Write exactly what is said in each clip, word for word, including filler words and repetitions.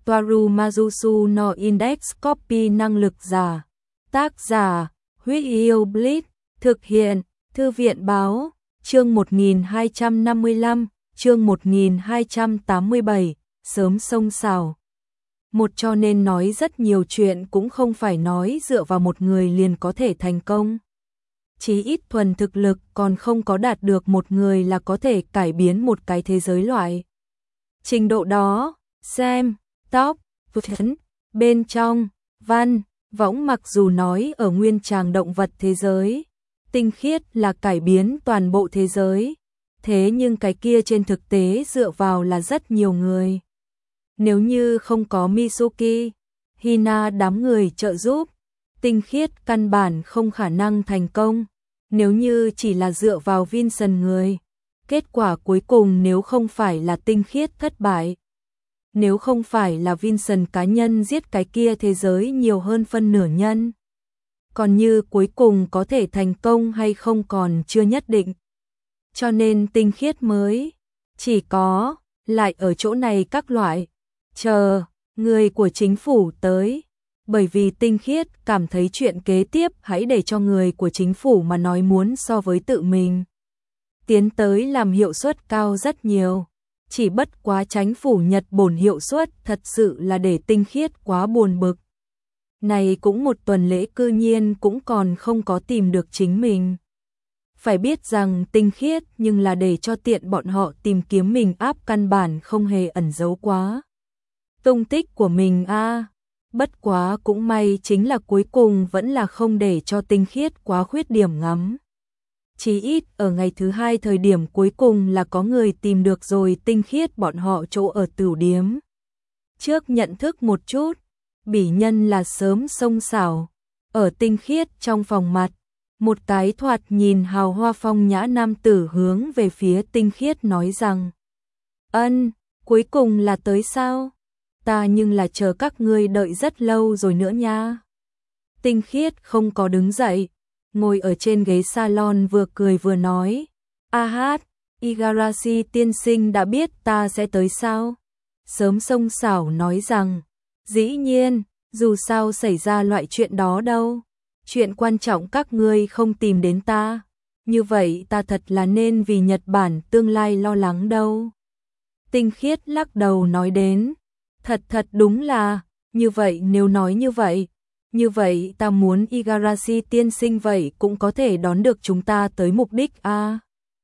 Toaru Majusu no Index Copy năng lực giả. Tác giả, Huyết Yêu Blitz, thực hiện, Thư viện báo, chương một nghìn hai trăm năm mươi lăm, chương một nghìn hai trăm tám mươi bảy, sớm xông xảo. Một cho nên nói rất nhiều chuyện cũng không phải nói dựa vào một người liền có thể thành công. Chí ít thuần thực lực còn không có đạt được một người là có thể cải biến một cái thế giới loại. Trình độ đó, xem, top, vấn, bên trong, văn, võng mặc dù nói ở nguyên tràng động vật thế giới, tinh khiết là cải biến toàn bộ thế giới, thế nhưng cái kia trên thực tế dựa vào là rất nhiều người. Nếu như không có Mitsuki, Hina đám người trợ giúp, tinh khiết căn bản không khả năng thành công. Nếu như chỉ là dựa vào Vincent người, kết quả cuối cùng nếu không phải là tinh khiết thất bại, nếu không phải là Vincent cá nhân giết cái kia thế giới nhiều hơn phân nửa nhân, còn như cuối cùng có thể thành công hay không còn chưa nhất định. Cho nên tinh khiết mới chỉ có lại ở chỗ này các loại chờ người của chính phủ tới, bởi vì tinh khiết cảm thấy chuyện kế tiếp hãy để cho người của chính phủ mà nói muốn so với tự mình tiến tới làm hiệu suất cao rất nhiều. Chỉ bất quá chính phủ Nhật bổn hiệu suất thật sự là để tinh khiết quá buồn bực. Này cũng một tuần lễ cư nhiên cũng còn không có tìm được chính mình. Phải biết rằng tinh khiết nhưng là để cho tiện bọn họ tìm kiếm mình áp căn bản không hề ẩn giấu quá tung tích của mình a. À, bất quá cũng may chính là cuối cùng vẫn là không để cho tinh khiết quá khuyết điểm ngắm. Chí ít ở ngày thứ hai thời điểm cuối cùng là có người tìm được rồi tinh khiết bọn họ chỗ ở tửu điếm. Trước nhận thức một chút, bỉ nhân là sớm xông xảo, ở tinh khiết trong phòng mặt, một cái thoạt nhìn hào hoa phong nhã nam tử hướng về phía tinh khiết nói rằng: "Ân, cuối cùng là tới sao? Ta nhưng là chờ các ngươi đợi rất lâu rồi nữa nha." Tinh khiết không có đứng dậy, ngồi ở trên ghế salon vừa cười vừa nói: "A hát, Igarashi tiên sinh đã biết ta sẽ tới sao?" Sớm xông xảo nói rằng: "Dĩ nhiên, dù sao xảy ra loại chuyện đó đâu. Chuyện quan trọng các ngươi không tìm đến ta. Như vậy ta thật là nên vì Nhật Bản tương lai lo lắng đâu." Tinh khiết lắc đầu nói đến: Thật thật đúng là, như vậy nếu nói như vậy, như vậy ta muốn Igarashi tiên sinh vậy cũng có thể đón được chúng ta tới mục đích a. À,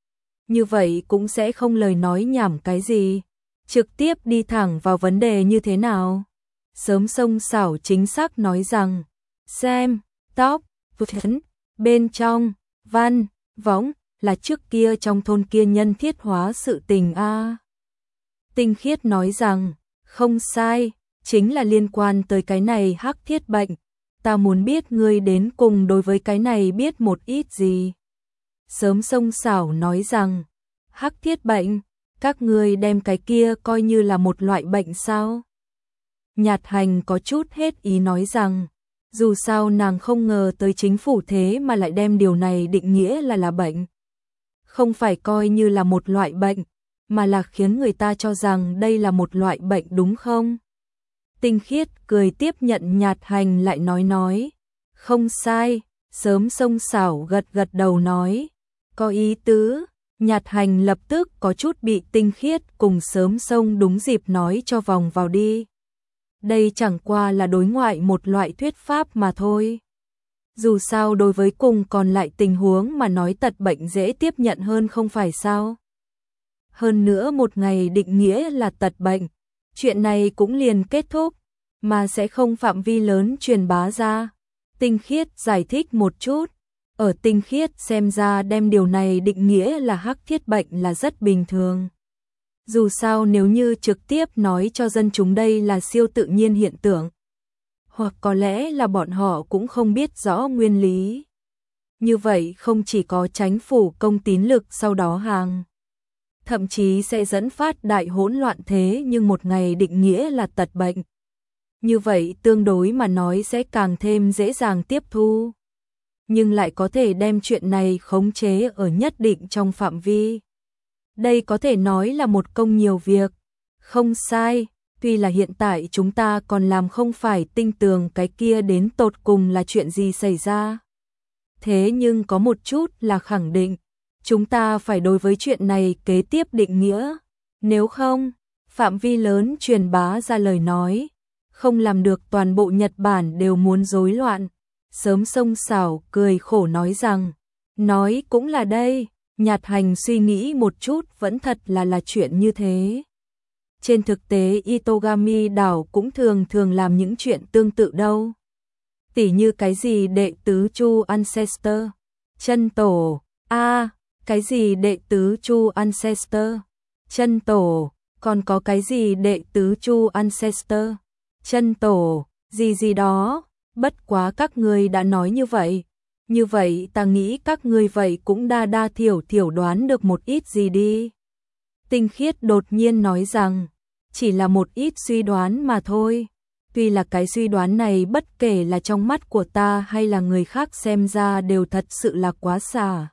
như vậy cũng sẽ không lời nói nhảm cái gì, trực tiếp đi thẳng vào vấn đề như thế nào. Sớm xông xảo chính xác nói rằng: "Xem, top, vấn, bên trong, văn, võng, là trước kia trong thôn kia nhân thiết hóa sự tình a." À, tinh khiết nói rằng: "Không sai, chính là liên quan tới cái này hắc thiết bệnh. Ta muốn biết ngươi đến cùng đối với cái này biết một ít gì." Sớm xông xảo nói rằng: "Hắc thiết bệnh, các ngươi đem cái kia coi như là một loại bệnh sao?" Nhạt Hành có chút hết ý nói rằng: dù sao nàng không ngờ tới chính phủ thế mà lại đem điều này định nghĩa là là bệnh. Không phải coi như là một loại bệnh, mà là khiến người ta cho rằng đây là một loại bệnh đúng không? Tinh khiết cười tiếp nhận Nhạt Hành lại nói nói: "Không sai." Sớm xông xảo gật gật đầu nói: "Có ý tứ." Nhạt Hành lập tức có chút bị tinh khiết cùng sớm xông đúng dịp nói cho vòng vào đi. Đây chẳng qua là đối ngoại một loại thuyết pháp mà thôi. Dù sao đối với cùng còn lại tình huống mà nói tật bệnh dễ tiếp nhận hơn không phải sao? Hơn nữa một ngày định nghĩa là tật bệnh, chuyện này cũng liền kết thúc, mà sẽ không phạm vi lớn truyền bá ra. Tinh khiết giải thích một chút, ở tinh khiết xem ra đem điều này định nghĩa là hắc thiết bệnh là rất bình thường. Dù sao nếu như trực tiếp nói cho dân chúng đây là siêu tự nhiên hiện tượng, hoặc có lẽ là bọn họ cũng không biết rõ nguyên lý. Như vậy không chỉ có chính phủ công tín lực sau đó hàng, thậm chí sẽ dẫn phát đại hỗn loạn thế nhưng một ngày định nghĩa là tật bệnh. Như vậy tương đối mà nói sẽ càng thêm dễ dàng tiếp thu, nhưng lại có thể đem chuyện này khống chế ở nhất định trong phạm vi. Đây có thể nói là một công nhiều việc. Không sai, tuy là hiện tại chúng ta còn làm không phải tinh tường cái kia đến tột cùng là chuyện gì xảy ra. Thế nhưng có một chút là khẳng định, chúng ta phải đối với chuyện này kế tiếp định nghĩa, nếu không, phạm vi lớn truyền bá ra lời nói, không làm được toàn bộ Nhật Bản đều muốn rối loạn. Sớm Sông Sảo cười khổ nói rằng, nói cũng là đây, Nhạt Hành suy nghĩ một chút vẫn thật là là chuyện như thế. Trên thực tế Itogami đảo cũng thường thường làm những chuyện tương tự đâu. Tỉ như cái gì đệ tứ Chu Ancestor, chân tổ, a à, cái gì đệ tứ Chu Ancestor, chân tổ, còn có cái gì đệ tứ Chu Ancestor, chân tổ, gì gì đó, bất quá các ngươi đã nói như vậy. Như vậy ta nghĩ các ngươi vậy cũng đa đa thiểu thiểu đoán được một ít gì đi. Tinh Khiết đột nhiên nói rằng, chỉ là một ít suy đoán mà thôi. Tuy là cái suy đoán này bất kể là trong mắt của ta hay là người khác xem ra đều thật sự là quá xả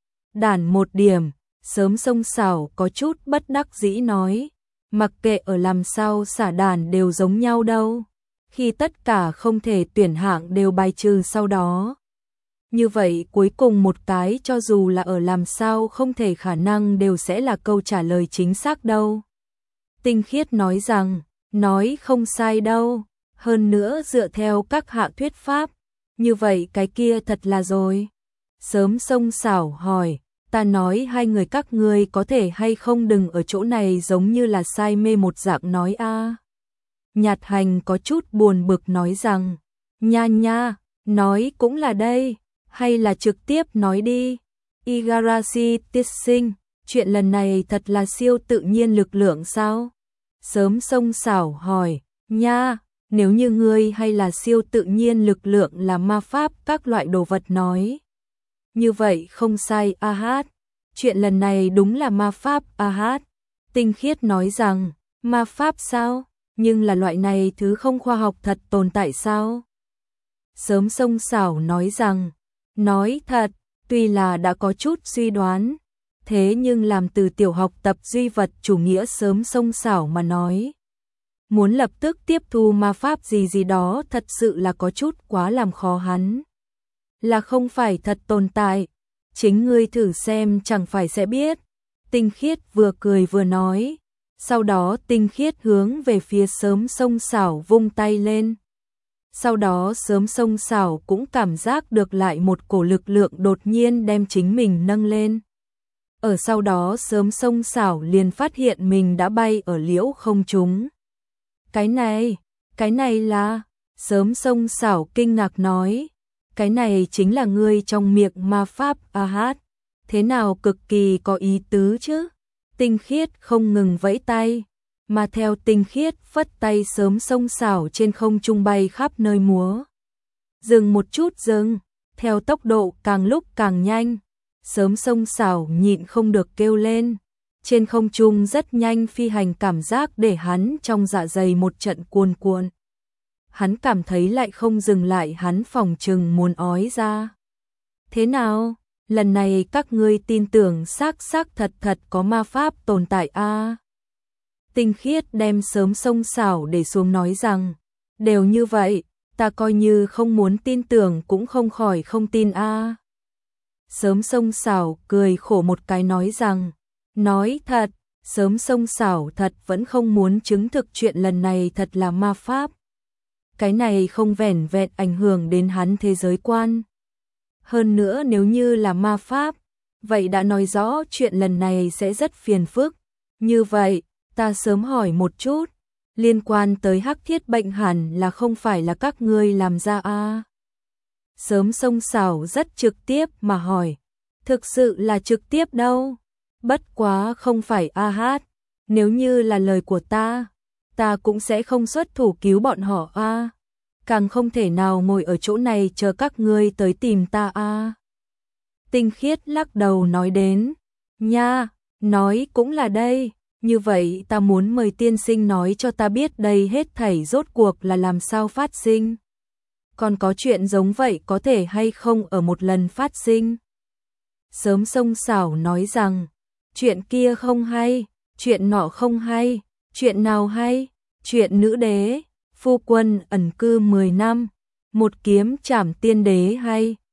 đản một điểm. Sớm Sông Sảo có chút bất đắc dĩ nói, mặc kệ ở làm sao xả đản đều giống nhau đâu. Khi tất cả không thể tuyển hạng đều bài trừ sau đó. Như vậy cuối cùng một cái cho dù là ở làm sao không thể khả năng đều sẽ là câu trả lời chính xác đâu. Tinh Khiết nói rằng, nói không sai đâu, hơn nữa dựa theo các hạ thuyết pháp, như vậy cái kia thật là rồi. Sớm Sông Sảo hỏi, ta nói hai người các ngươi có thể hay không đừng ở chỗ này giống như là say mê một dạng nói a. Nhạt Hành có chút buồn bực nói rằng, nha nha, nói cũng là đây, hay là trực tiếp nói đi. Igarashi tiết sinh, chuyện lần này thật là siêu tự nhiên lực lượng sao? Sớm Sông Sảo hỏi, nha, nếu như ngươi hay là siêu tự nhiên lực lượng là ma pháp các loại đồ vật nói. Như vậy không sai a hát, chuyện lần này đúng là ma pháp a hát. Tinh Khiết nói rằng, ma pháp sao? Nhưng là loại này thứ không khoa học thật tồn tại sao? Sớm Sông Sảo nói rằng, nói thật, tuy là đã có chút suy đoán, thế nhưng làm từ tiểu học tập duy vật chủ nghĩa Sớm Sông Sảo mà nói. Muốn lập tức tiếp thu ma pháp gì gì đó thật sự là có chút quá làm khó hắn. Là không phải thật tồn tại, chính ngươi thử xem chẳng phải sẽ biết. Tinh Khiết vừa cười vừa nói, sau đó Tinh Khiết hướng về phía Sớm Sông Sảo vung tay lên. Sau đó Sớm Sông Sảo cũng cảm giác được lại một cổ lực lượng đột nhiên đem chính mình nâng lên. Ở sau đó Sớm Sông Sảo liền phát hiện mình đã bay ở liễu không trung. Cái này, cái này là, Sớm Sông Sảo kinh ngạc nói, cái này chính là ngươi trong miệng ma pháp a hát, thế nào cực kỳ có ý tứ chứ. Tinh Khiết không ngừng vẫy tay, mà theo Tinh Khiết phất tay Sớm Sông Sảo trên không trung bay khắp nơi múa. Dừng một chút dừng, theo tốc độ càng lúc càng nhanh, Sớm Sông Sảo nhịn không được kêu lên. Trên không trung rất nhanh phi hành cảm giác để hắn trong dạ dày một trận cuồn cuộn. Hắn cảm thấy lại không dừng lại, hắn phòng chừng muốn ói ra. Thế nào, lần này các ngươi tin tưởng xác xác thật thật có ma pháp tồn tại a? À? Tinh Khiết đem Sớm Sông Sảo để xuống nói rằng, đều như vậy, ta coi như không muốn tin tưởng cũng không khỏi không tin a. À? Sớm Sông Sảo cười khổ một cái nói rằng, nói thật, Sớm Sông Sảo thật vẫn không muốn chứng thực chuyện lần này thật là ma pháp. Cái này không vẻn vẹn ảnh hưởng đến hắn thế giới quan. Hơn nữa nếu như là ma pháp, vậy đã nói rõ chuyện lần này sẽ rất phiền phức. Như vậy, ta sớm hỏi một chút, liên quan tới hắc thiết bệnh hẳn là không phải là các ngươi làm ra a? À? Sớm Sông Sảo rất trực tiếp mà hỏi, thực sự là trực tiếp đâu, bất quá không phải a hát, nếu như là lời của ta, ta cũng sẽ không xuất thủ cứu bọn họ a, à? Càng không thể nào ngồi ở chỗ này chờ các ngươi tới tìm ta a. À? Tinh Khiết lắc đầu nói đến, nha, nói cũng là đây, như vậy ta muốn mời tiên sinh nói cho ta biết đây hết thảy rốt cuộc là làm sao phát sinh. Còn có chuyện giống vậy có thể hay không ở một lần phát sinh? Sớm Sông Sảo nói rằng, chuyện kia không hay, chuyện nọ không hay, chuyện nào hay, Chuyện nữ đế, phu quân ẩn cư mười năm, một kiếm trảm tiên đế hay.